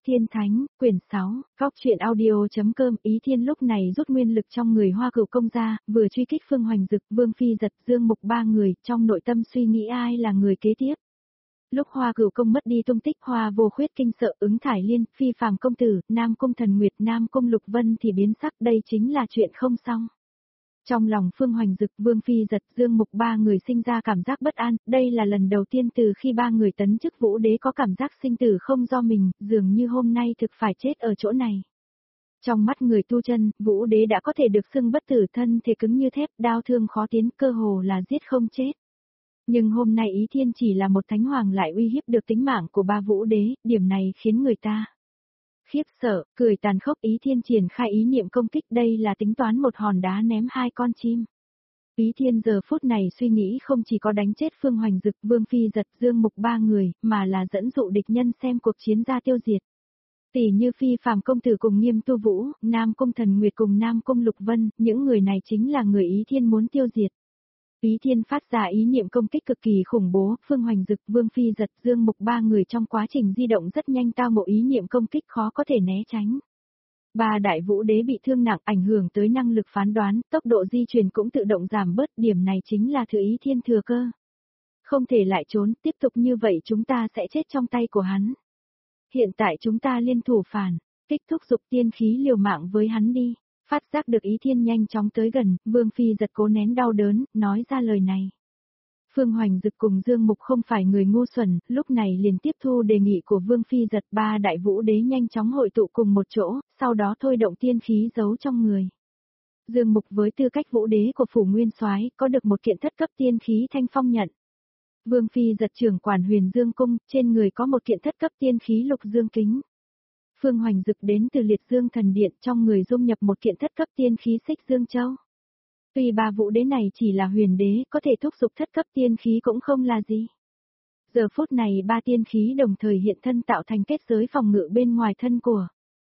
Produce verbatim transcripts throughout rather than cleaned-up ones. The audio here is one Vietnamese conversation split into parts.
Thiên Thánh, quyển sáu, góc truyện audio.com. Ý Thiên lúc này rút nguyên lực trong người Hoa Cửu Công ra, vừa truy kích Phương Hoành Dực, Vương Phi Giật, Dương Mục ba người, trong nội tâm suy nghĩ ai là người kế tiếp. Lúc Hoa Cửu Công mất đi tung tích, Hoa Vô Khuyết kinh sợ, Ứng Thải Liên, Phi Phàm công tử, Nam Cung Thần Nguyệt, Nam Cung Lục Vân thì biến sắc, đây chính là chuyện không xong. Trong lòng Phương Hoành Dực, Vương Phi Giật, Dương Mục ba người sinh ra cảm giác bất an, đây là lần đầu tiên từ khi ba người tấn chức Vũ Đế có cảm giác sinh tử không do mình, dường như hôm nay thực phải chết ở chỗ này. Trong mắt người tu chân, Vũ Đế đã có thể được xưng bất tử, thân thể cứng như thép, đao thương khó tiến, cơ hồ là giết không chết. Nhưng hôm nay Ý Thiên chỉ là một thánh hoàng lại uy hiếp được tính mạng của ba Vũ Đế, điểm này khiến người ta khiếp sợ, cười tàn khốc. Ý Thiên triển khai ý niệm công kích, đây là tính toán một hòn đá ném hai con chim. Ý Thiên giờ phút này suy nghĩ không chỉ có đánh chết Phương Hoành Dực, Vương Phi Giật, Dương Mục ba người, mà là dẫn dụ địch nhân xem cuộc chiến ra tiêu diệt. Tỷ như Phi Phàm công tử cùng Nghiêm Tu Vũ, Nam Cung Thần Nguyệt cùng Nam Cung Lục Vân, những người này chính là người Ý Thiên muốn tiêu diệt. Ý Thiên phát ra ý niệm công kích cực kỳ khủng bố, Phương Hoành Dực, Vương Phi Giật, Dương Mục ba người trong quá trình di động rất nhanh, tao ngộ ý niệm công kích khó có thể né tránh. Ba đại Vũ Đế bị thương nặng, ảnh hưởng tới năng lực phán đoán, tốc độ di chuyển cũng tự động giảm bớt, điểm này chính là thứ Ý Thiên thừa cơ. Không thể lại trốn, tiếp tục như vậy chúng ta sẽ chết trong tay của hắn. Hiện tại chúng ta liên thủ phản, kích thúc dục tiên khí liều mạng với hắn đi. Phát giác được Ý Thiên nhanh chóng tới gần, Vương Phi Giật cố nén đau đớn, nói ra lời này. Phương Hoành Dực cùng Dương Mục không phải người ngu xuẩn, lúc này liền tiếp thu đề nghị của Vương Phi Giật, ba đại Vũ Đế nhanh chóng hội tụ cùng một chỗ, sau đó thôi động tiên khí giấu trong người. Dương Mục với tư cách Vũ Đế của Phủ Nguyên Soái có được một kiện thất cấp tiên khí Thanh Phong nhận. Vương Phi Giật trưởng quản Huyền Dương Cung, trên người có một kiện thất cấp tiên khí Lục Dương Kính. Phương Hoành Dực đến từ Liệt Dương Thần Điện, trong người dung nhập một kiện thất cấp tiên khí Xích Dương Châu. Tuy ba Vũ Đế này chỉ là huyền đế, có thể thúc giục thất cấp tiên khí cũng không là gì. Giờ phút này ba tiên khí đồng thời hiện thân tạo thành kết giới phòng ngự bên ngoài thân của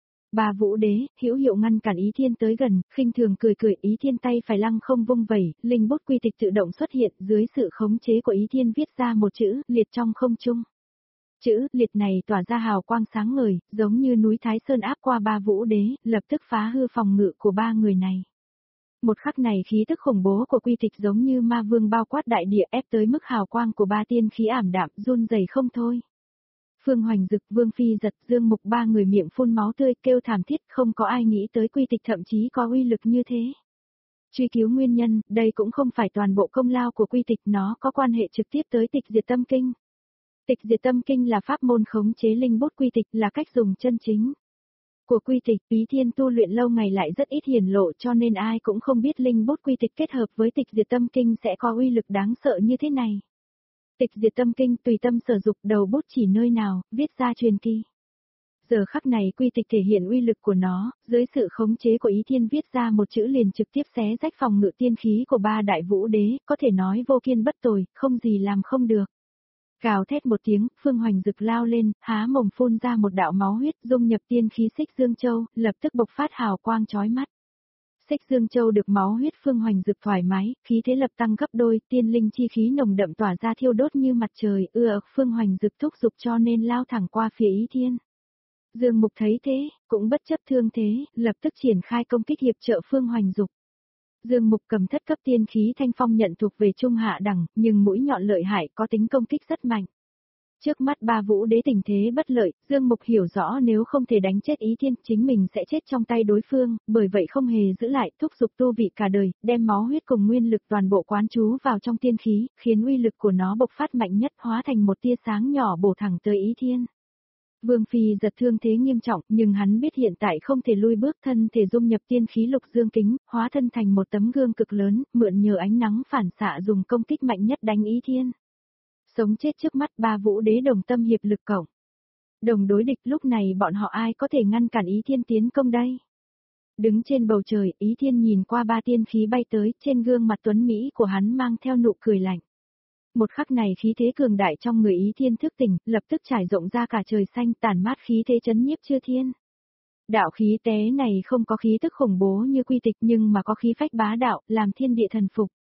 ba Vũ Đế, hữu hiệu ngăn cản Ý Thiên tới gần, khinh thường cười cười. Ý Thiên tay phải lăng không vung vẩy, linh bút quy tịch tự động xuất hiện, dưới sự khống chế của Ý Thiên viết ra một chữ liệt trong không trung. Chữ liệt này tỏa ra hào quang sáng ngời, giống như núi Thái Sơn áp qua ba Vũ Đế, lập tức phá hư phòng ngự của ba người này. Một khắc này khí tức khủng bố của quy tịch giống như ma vương bao quát đại địa, ép tới mức hào quang của ba tiên khí ảm đạm, run rẩy không thôi. Phương Hoành Dực, Vương Phi Giật, Dương Mục ba người miệng phun máu tươi, kêu thảm thiết, không có ai nghĩ tới quy tịch thậm chí có uy lực như thế. Truy cứu nguyên nhân, đây cũng không phải toàn bộ công lao của quy tịch, nó có quan hệ trực tiếp tới Tịch Diệt Tâm Kinh. Tịch Diệt Tâm Kinh là pháp môn khống chế linh bút quy tịch, là cách dùng chân chính của quy tịch. Ý Thiên tu luyện lâu ngày lại rất ít hiển lộ, cho nên ai cũng không biết linh bút quy tịch kết hợp với Tịch Diệt Tâm Kinh sẽ có uy lực đáng sợ như thế này. Tịch Diệt Tâm Kinh tùy tâm sở dục, đầu bút chỉ nơi nào, viết ra truyền kỳ. Giờ khắc này quy tịch thể hiện uy lực của nó, dưới sự khống chế của Ý Thiên viết ra một chữ liền trực tiếp xé rách phòng ngự tiên khí của ba đại Vũ Đế, có thể nói vô kiên bất tồi, không gì làm không được. Gào thét một tiếng, Phương Hoành Dực lao lên, há mồm phun ra một đạo máu huyết, dung nhập tiên khí Xích Dương Châu, lập tức bộc phát hào quang chói mắt. Xích Dương Châu được máu huyết Phương Hoành Dực thoải mái, khí thế lập tăng gấp đôi, tiên linh chi khí nồng đậm tỏa ra thiêu đốt như mặt trời, ưa ực Phương Hoành Dực thúc giục cho nên lao thẳng qua phía Ý Thiên. Dương Mục thấy thế, cũng bất chấp thương thế, lập tức triển khai công kích hiệp trợ Phương Hoành Dực. Dương Mục cầm thất cấp tiên khí Thanh Phong nhận thuộc về trung hạ đẳng, nhưng mũi nhọn lợi hại, có tính công kích rất mạnh. Trước mắt ba Vũ Đế tình thế bất lợi, Dương Mục hiểu rõ nếu không thể đánh chết Ý Thiên, chính mình sẽ chết trong tay đối phương, bởi vậy không hề giữ lại, thúc giục tu vị cả đời, đem máu huyết cùng nguyên lực toàn bộ quán trú vào trong tiên khí, khiến uy lực của nó bộc phát mạnh nhất, hóa thành một tia sáng nhỏ bổ thẳng tới Ý Thiên. Vương Phi Giật thương thế nghiêm trọng, nhưng hắn biết hiện tại không thể lui bước, thân thể dung nhập tiên khí Lục Dương Kính, hóa thân thành một tấm gương cực lớn, mượn nhờ ánh nắng phản xạ dùng công kích mạnh nhất đánh Ý Thiên. Sống chết trước mắt ba Vũ Đế đồng tâm hiệp lực cộng đồng đối địch, lúc này bọn họ ai có thể ngăn cản Ý Thiên tiến công đây? Đứng trên bầu trời, Ý Thiên nhìn qua ba tiên khí bay tới, trên gương mặt tuấn mỹ của hắn mang theo nụ cười lạnh. Một khắc này khí thế cường đại trong người Ý Thiên thức tỉnh, lập tức trải rộng ra cả trời xanh, tản mát khí thế chấn nhiếp chư thiên. Đạo khí tế này không có khí tức khủng bố như quy tịch nhưng mà có khí phách bá đạo, làm thiên địa thần phục.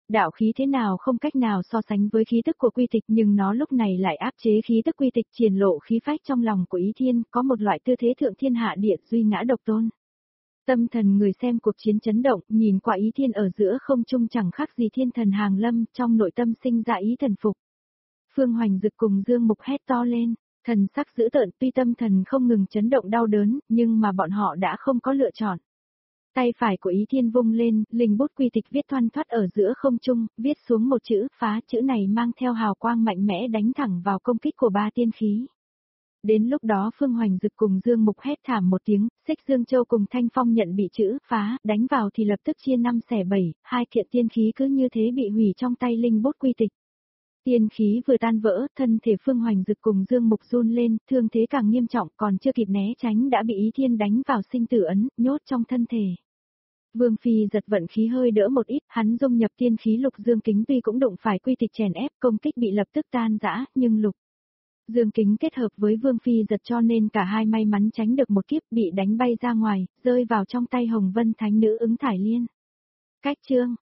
Đạo khí thế nào không cách nào so sánh với khí tức của quy tịch, nhưng nó lúc này lại áp chế khí tức quy tịch, triển lộ khí phách trong lòng của Ý Thiên, có một loại tư thế thượng thiên hạ địa duy ngã độc tôn. Tâm thần người xem cuộc chiến chấn động, nhìn qua Ý Thiên ở giữa không trung chẳng khác gì thiên thần hàng lâm, trong nội tâm sinh ra ý thần phục. Phương Hoành Dực cùng Dương Mục hét to lên, thần sắc dữ tợn, tuy tâm thần không ngừng chấn động đau đớn, nhưng mà bọn họ đã không có lựa chọn. Tay phải của Ý Thiên vung lên, linh bút quy tịch viết thoăn thoắt ở giữa không trung, viết xuống một chữ, phá, chữ này mang theo hào quang mạnh mẽ đánh thẳng vào công kích của ba tiên khí. Đến lúc đó Phương Hoành Dực cùng Dương Mục hét thảm một tiếng, Xích Dương Châu cùng Thanh Phong nhận bị chữ phá, đánh vào thì lập tức chia năm xẻ bảy, hai kiện tiên khí cứ như thế bị hủy trong tay linh bút quy tịch. Tiên khí vừa tan vỡ, thân thể Phương Hoành Dực cùng Dương Mục run lên, thương thế càng nghiêm trọng, còn chưa kịp né tránh đã bị Ý Thiên đánh vào sinh tử ấn, nhốt trong thân thể. Vương Phi giật vận khí hơi đỡ một ít, hắn dung nhập tiên khí Lục Dương Kính tuy cũng đụng phải quy tịch chèn ép, công kích bị lập tức tan rã, nhưng Lục Dương Kính kết hợp với Vương Phi giật cho nên cả hai may mắn tránh được một kiếp, bị đánh bay ra ngoài, rơi vào trong tay Hồng Vân Thánh Nữ Ứng Thải Liên. Cách chương